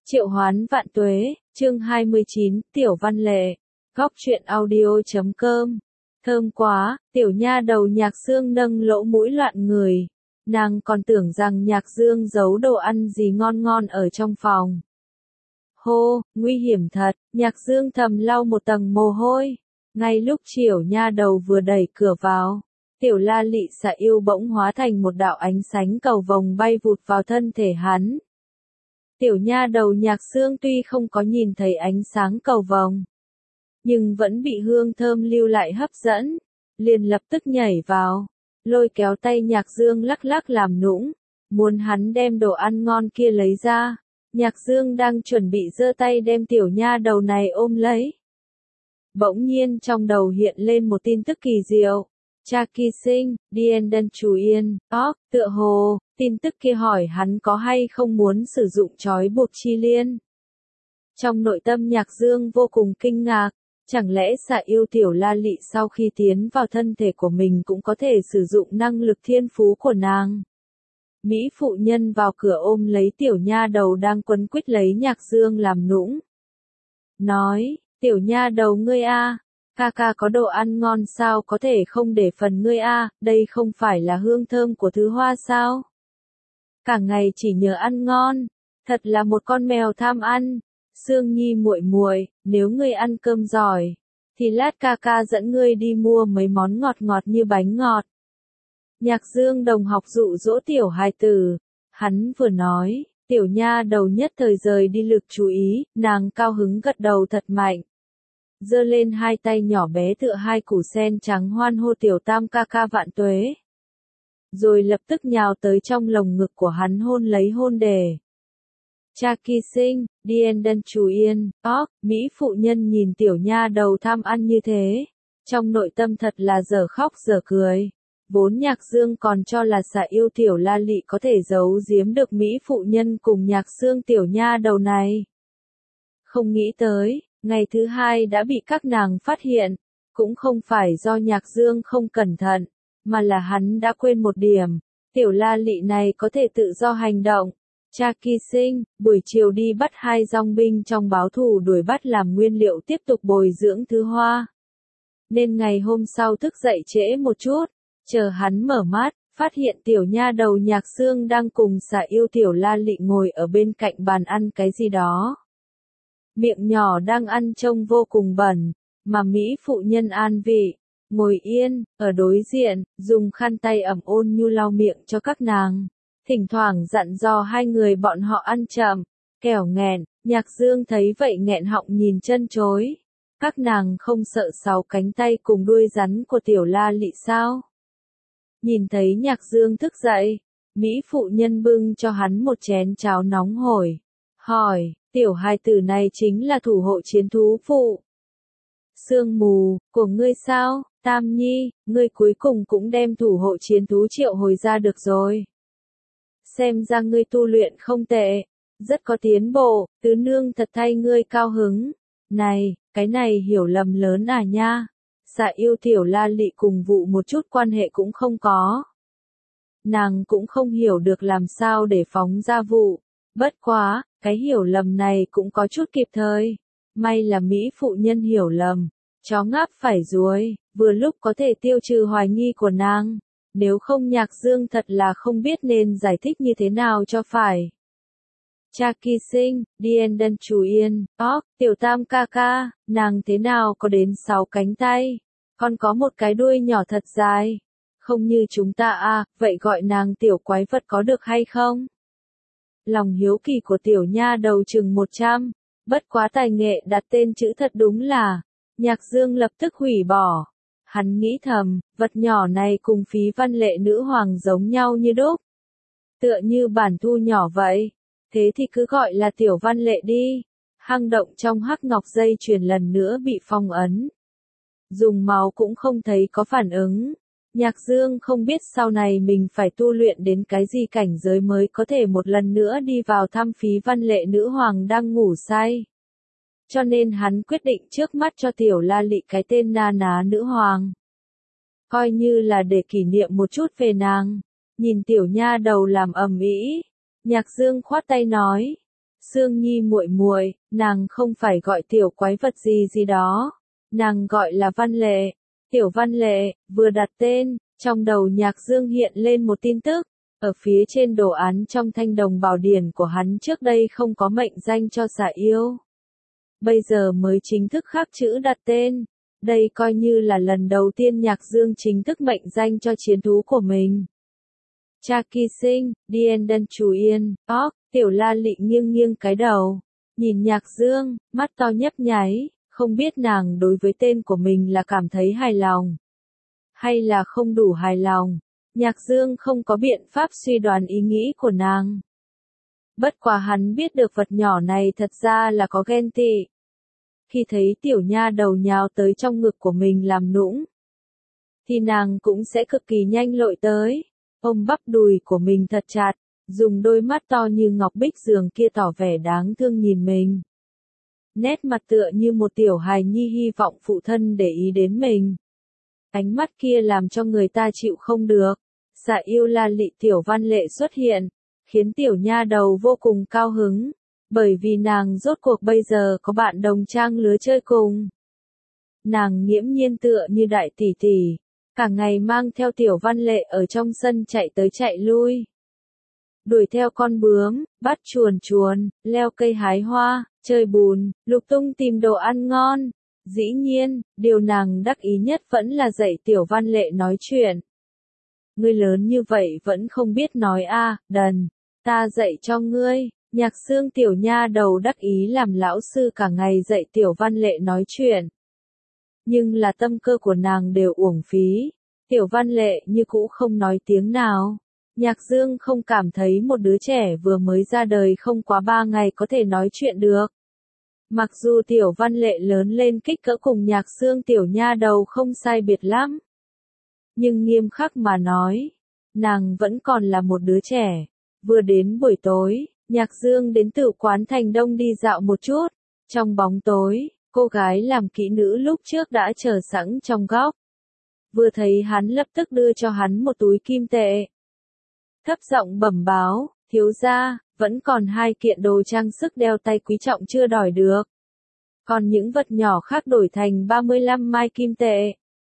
Triệu Hoán Vạn Tuế, chương 29, Tiểu Văn Lệ, góc truyện audio.com. Thơm quá, tiểu nha đầu Nhạc Dương nâng lỗ mũi loạn người. Nàng còn tưởng rằng Nhạc Dương giấu đồ ăn gì ngon ngon ở trong phòng. Hô, nguy hiểm thật, Nhạc Dương thầm lau một tầng mồ hôi. Ngay lúc Triệu nha đầu vừa đẩy cửa vào, Tiểu La Lị Xà Yêu bỗng hóa thành một đạo ánh sáng cầu vồng bay vụt vào thân thể hắn. Tiểu nha đầu Nhạc Dương tuy không có nhìn thấy ánh sáng cầu vồng, nhưng vẫn bị hương thơm lưu lại hấp dẫn, liền lập tức nhảy vào, lôi kéo tay Nhạc Dương lắc lắc làm nũng, muốn hắn đem đồ ăn ngon kia lấy ra. Nhạc Dương đang chuẩn bị giơ tay đem tiểu nha đầu này ôm lấy. Bỗng nhiên trong đầu hiện lên một tin tức kỳ diệu. Cha Kỳ Sinh, Dien Den Chú Yên, tựa hồ, tin tức kia hỏi hắn có hay không muốn sử dụng trói buộc chi liên. Trong nội tâm Nhạc Dương vô cùng kinh ngạc, chẳng lẽ Xà Yêu Tiểu La Lị sau khi tiến vào thân thể của mình cũng có thể sử dụng năng lực thiên phú của nàng. Mỹ phụ nhân vào cửa ôm lấy tiểu nha đầu đang quấn quýt lấy Nhạc Dương làm nũng. Nói, tiểu nha đầu ngươi a, ca ca có đồ ăn ngon sao có thể không để phần ngươi a, đây không phải là hương thơm của thứ hoa sao? Cả ngày chỉ nhớ ăn ngon, thật là một con mèo tham ăn. Sương Nhi muội muội, nếu ngươi ăn cơm giỏi, thì lát ca ca dẫn ngươi đi mua mấy món ngọt ngọt như bánh ngọt. Nhạc Dương đồng học dụ dỗ tiểu hài tử, hắn vừa nói, tiểu nha đầu nhất thời rời đi lực chú ý, nàng cao hứng gật đầu thật mạnh. Giơ lên hai tay nhỏ bé tựa hai củ sen trắng hoan hô tiểu tam ca ca vạn tuế. Rồi lập tức nhào tới trong lồng ngực của hắn hôn lấy hôn đề. Cha Kỳ Sinh, Dien Den Chú Yên, Mỹ phụ nhân nhìn tiểu nha đầu tham ăn như thế. Trong nội tâm thật là dở khóc dở cười. Vốn Nhạc Dương còn cho là Xà Yêu Tiểu La Lị có thể giấu giếm được Mỹ phụ nhân cùng Nhạc Dương tiểu nha đầu này. Không nghĩ tới, ngày thứ hai đã bị các nàng phát hiện, cũng không phải do Nhạc Dương không cẩn thận, mà là hắn đã quên một điểm, Tiểu La Lị này có thể tự do hành động. Cha Kỳ Sinh, buổi chiều đi bắt hai dòng binh trong báo thù đuổi bắt làm nguyên liệu tiếp tục bồi dưỡng thứ hoa. Nên ngày hôm sau thức dậy trễ một chút, chờ hắn mở mắt, phát hiện tiểu nha đầu Nhạc Dương đang cùng Xà Yêu Tiểu La Lị ngồi ở bên cạnh bàn ăn cái gì đó. Miệng nhỏ đang ăn trông vô cùng bẩn, mà Mỹ phụ nhân an vị, ngồi yên, ở đối diện, dùng khăn tay ẩm ôn nhu lau miệng cho các nàng. Thỉnh thoảng dặn dò hai người bọn họ ăn chậm, kẻo nghẹn. Nhạc Dương thấy vậy nghẹn họng nhìn chân chối. Các nàng không sợ sáu cánh tay cùng đuôi rắn của Tiểu La Lị sao? Nhìn thấy Nhạc Dương thức dậy, Mỹ phụ nhân bưng cho hắn một chén cháo nóng hổi. Hỏi, tiểu hài tử này chính là thủ hộ chiến thú phụ. Sương mù, của ngươi sao, Tam Nhi, ngươi cuối cùng cũng đem thủ hộ chiến thú triệu hồi ra được rồi. Xem ra ngươi tu luyện không tệ, rất có tiến bộ, tứ nương thật thay ngươi cao hứng. Này, cái này hiểu lầm lớn à nha. Xà Yêu Tiểu La Lị cùng vụ một chút quan hệ cũng không có. Nàng cũng không hiểu được làm sao để phóng ra vụ. Bất quá, cái hiểu lầm này cũng có chút kịp thời. May là Mỹ phụ nhân hiểu lầm. Chó ngáp phải ruồi, vừa lúc có thể tiêu trừ hoài nghi của nàng. Nếu không Nhạc Dương thật là không biết nên giải thích như thế nào cho phải. Cha Kỳ Sinh, Dien Den Chú Yên, tiểu tam ca ca, nàng thế nào có đến 6 cánh tay, còn có một cái đuôi nhỏ thật dài. Không như chúng ta à, vậy gọi nàng tiểu quái vật có được hay không? Lòng hiếu kỳ của tiểu nha đầu chừng 100, bất quá tài nghệ đặt tên chữ thật đúng là, Nhạc Dương lập tức hủy bỏ. Hắn nghĩ thầm, vật nhỏ này cùng Phí Văn Lệ nữ hoàng giống nhau như đúc. Tựa như bản thu nhỏ vậy. Thế thì cứ gọi là Tiểu Văn Lệ đi. Hang động trong hắc ngọc dây chuyền lần nữa bị phong ấn. Dùng máu cũng không thấy có phản ứng. Nhạc Dương không biết sau này mình phải tu luyện đến cái gì cảnh giới mới có thể một lần nữa đi vào thăm Phí Văn Lệ nữ hoàng đang ngủ say. Cho nên hắn quyết định trước mắt cho Tiểu La Lị cái tên Na Ná nữ hoàng. Coi như là để kỷ niệm một chút về nàng. Nhìn tiểu nha đầu làm ầm ĩ, Nhạc Dương khoát tay nói. Sương Nhi muội muội, nàng không phải gọi tiểu quái vật gì gì đó, nàng gọi là Văn Lệ. Tiểu Văn Lệ, vừa đặt tên, trong đầu Nhạc Dương hiện lên một tin tức, ở phía trên đồ án trong Thanh Đồng Bảo Điển của hắn trước đây không có mệnh danh cho xà yêu. Bây giờ mới chính thức khắc chữ đặt tên, đây coi như là lần đầu tiên Nhạc Dương chính thức mệnh danh cho chiến thú của mình. Cha Kỳ Sinh, Điên Đân Chủ Yên, Tiểu La Lị nghiêng nghiêng cái đầu, nhìn Nhạc Dương, mắt to nhấp nháy, không biết nàng đối với tên của mình là cảm thấy hài lòng, hay là không đủ hài lòng. Nhạc Dương không có biện pháp suy đoán ý nghĩ của nàng. Bất quá hắn biết được vật nhỏ này thật ra là có ghen tị. Khi thấy tiểu nha đầu nhào tới trong ngực của mình làm nũng, thì nàng cũng sẽ cực kỳ nhanh lội tới, ôm bắp đùi của mình thật chặt, dùng đôi mắt to như ngọc bích dường kia tỏ vẻ đáng thương nhìn mình. Nét mặt tựa như một tiểu hài nhi hy vọng phụ thân để ý đến mình. Ánh mắt kia làm cho người ta chịu không được. Xà yêu La Lị Tiểu Văn Lệ xuất hiện, khiến tiểu nha đầu vô cùng cao hứng, bởi vì nàng rốt cuộc bây giờ có bạn đồng trang lứa chơi cùng. Nàng nghiễm nhiên tựa như đại tỷ tỷ, cả ngày mang theo Tiểu Văn Lệ ở trong sân chạy tới chạy lui. Đuổi theo con bướm, bắt chuồn chuồn, leo cây hái hoa, chơi bùn, lục tung tìm đồ ăn ngon. Dĩ nhiên, điều nàng đắc ý nhất vẫn là dạy Tiểu Văn Lệ nói chuyện. Ngươi lớn như vậy vẫn không biết nói a, đần, ta dạy cho ngươi. Nhạc Xương tiểu nha đầu đắc ý làm lão sư cả ngày dạy Tiểu Văn Lệ nói chuyện. Nhưng là tâm cơ của nàng đều uổng phí, Tiểu Văn Lệ như cũ không nói tiếng nào. Nhạc Dương không cảm thấy một đứa trẻ vừa mới ra đời không quá 3 ngày có thể nói chuyện được. Mặc dù Tiểu Văn Lệ lớn lên kích cỡ cùng Nhạc Xương tiểu nha đầu không sai biệt lắm, nhưng nghiêm khắc mà nói, nàng vẫn còn là một đứa trẻ. Vừa đến buổi tối, Nhạc Dương đến Tử quán Thành Đông đi dạo một chút. Trong bóng tối, cô gái làm kỹ nữ lúc trước đã chờ sẵn trong góc. Vừa thấy hắn lập tức đưa cho hắn một túi kim tệ. Thấp giọng bẩm báo, thiếu gia, vẫn còn 2 kiện đồ trang sức đeo tay quý trọng chưa đòi được. Còn những vật nhỏ khác đổi thành 35 mai kim tệ.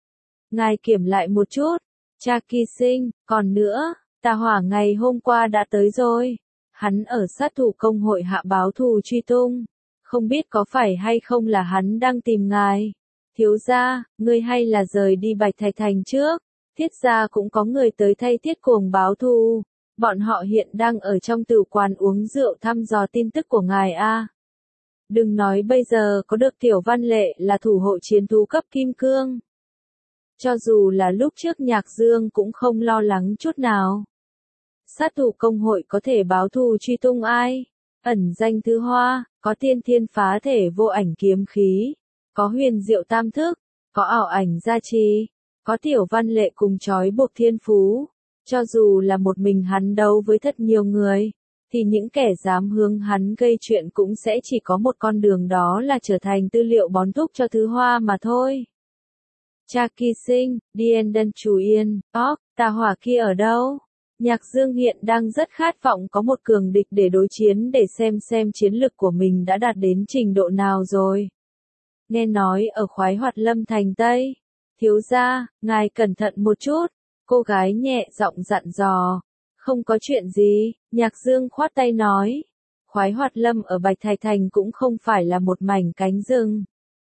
Ngài kiểm lại một chút. Cha Kỳ Sinh, còn nữa, Tà Hỏa ngày hôm qua đã tới rồi. Hắn ở sát thủ công hội hạ báo thù truy tung. Không biết có phải hay không là hắn đang tìm ngài. Thiếu gia, ngươi hay là rời đi Bạch Thạch Thành trước. Thiết gia cũng có người tới thay Thiết Cuồng báo thù. Bọn họ hiện đang ở trong tử quán uống rượu thăm dò tin tức của ngài a. Đừng nói bây giờ có được Tiểu Văn Lệ là thủ hộ chiến thú cấp kim cương. Cho dù là lúc trước Nhạc Dương cũng không lo lắng chút nào. Sát thủ công hội có thể báo thù truy tung ai? Ẩn danh Thứ Hoa, có tiên thiên phá thể vô ảnh kiếm khí, có huyền diệu tam thức, có ảo ảnh gia trì, có Tiểu Văn Lệ cùng trói buộc thiên phú. Cho dù là một mình hắn đấu với thật nhiều người, thì những kẻ dám hướng hắn gây chuyện cũng sẽ chỉ có một con đường, đó là trở thành tư liệu bón thúc cho Thứ Hoa mà thôi. Cha Kỳ Sinh, Điên Đân Chủ Yên, Tà Hỏa kia ở đâu? Nhạc Dương hiện đang rất khát vọng có một cường địch để đối chiến, để xem chiến lực của mình đã đạt đến trình độ nào rồi. Nghe nói ở Khoái Hoạt Lâm thành Tây. Thiếu gia, ngài cẩn thận một chút. Cô gái nhẹ giọng dặn dò. Không có chuyện gì, Nhạc Dương khoát tay nói. Khoái Hoạt Lâm ở Bạch Thạch Thành cũng không phải là một mảnh cánh rừng,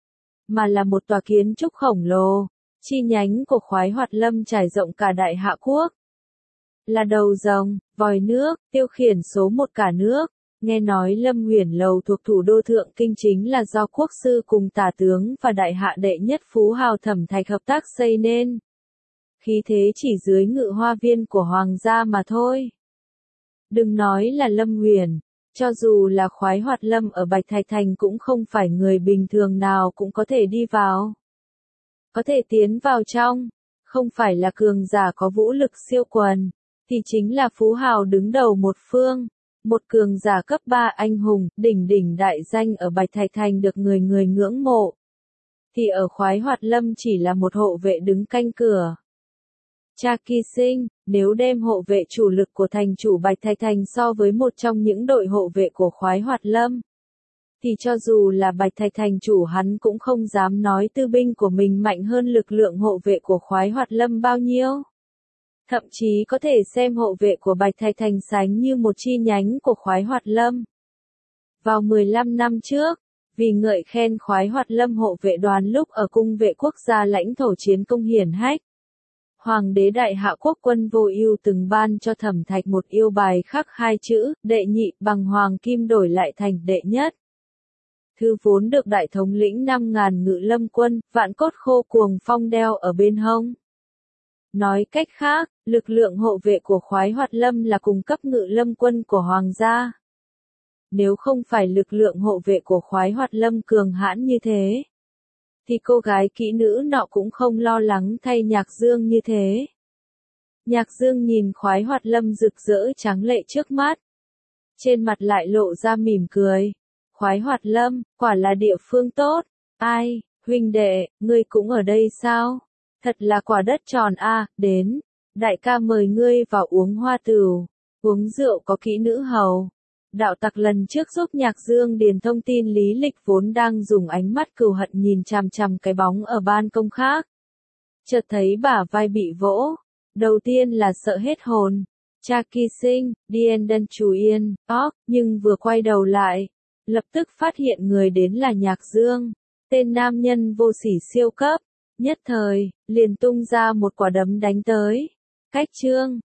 mà là một tòa kiến trúc khổng lồ. Chi nhánh của Khoái Hoạt Lâm trải rộng cả Đại Hạ Quốc. Là đầu rồng, vòi nước, tiêu khiển số 1 cả nước. Nghe nói Lâm Huyền Lầu thuộc thủ đô Thượng Kinh chính là do quốc sư cùng tả tướng và đại hạ đệ nhất phú hào Thẩm Thạch hợp tác xây nên. Khí thế chỉ dưới Ngự Hoa Viên của hoàng gia mà thôi. Đừng nói là Lâm Huyền, cho dù là Khoái Hoạt Lâm ở Bạch Thạch Thành cũng không phải người bình thường nào cũng có thể đi vào. Có thể tiến vào trong, không phải là cường giả có vũ lực siêu quần, thì chính là phú hào đứng đầu một phương. Một cường giả cấp 3 anh hùng, đỉnh đại danh ở Bạch Thạch Thành được người ngưỡng mộ. Thì ở Khoái Hoạt Lâm chỉ là một hộ vệ đứng canh cửa. Cha Kỳ Sinh, nếu đem hộ vệ chủ lực của thành chủ Bạch Thạch Thành so với một trong những đội hộ vệ của khoái Hoạt Lâm, thì cho dù là Bạch Thạch Thành chủ hắn cũng không dám nói tư binh của mình mạnh hơn lực lượng hộ vệ của khoái Hoạt Lâm bao nhiêu. Thậm chí có thể xem hộ vệ của Bạch Thạch Thành sánh như một chi nhánh của khoái Hoạt Lâm. Vào 15 năm trước, vì ngợi khen khoái Hoạt Lâm hộ vệ đoàn lúc ở cung vệ quốc gia lãnh thổ chiến công hiển hách, Hoàng đế Đại Hạ Quốc Quân Vô Ưu từng ban cho Thẩm Thạch một yêu bài khắc hai chữ, đệ nhị bằng hoàng kim đổi lại thành đệ nhất. Thư vốn được đại thống lĩnh 5.000 ngự lâm quân, vạn cốt khô cuồng phong đeo ở bên hông. Nói cách khác, lực lượng hộ vệ của khoái Hoạt Lâm là cùng cấp ngự lâm quân của Hoàng gia. Nếu không phải lực lượng hộ vệ của khoái Hoạt Lâm cường hãn như thế, thì cô gái kỹ nữ nọ cũng không lo lắng thay Nhạc Dương như thế. Nhạc Dương nhìn khoái Hoạt Lâm rực rỡ tráng lệ trước mắt. Trên mặt lại lộ ra mỉm cười. Khoái Hoạt Lâm, quả là địa phương tốt. Ai, huynh đệ, ngươi cũng ở đây sao? Thật là quả đất tròn a, đến. Đại ca mời ngươi vào uống hoa tửu. Uống rượu có kỹ nữ hầu. Đạo tặc lần trước giúp Nhạc Dương điền thông tin lý lịch vốn đang dùng ánh mắt cừu hận nhìn chằm chằm cái bóng ở ban công khác. Chợt thấy bả vai bị vỗ. Đầu tiên là sợ hết hồn. Cha Kỳ Sinh, Dien Đân Chú Yên, nhưng vừa quay đầu lại, lập tức phát hiện người đến là Nhạc Dương, tên nam nhân vô sỉ siêu cấp, nhất thời, liền tung ra một quả đấm đánh tới. Cách chương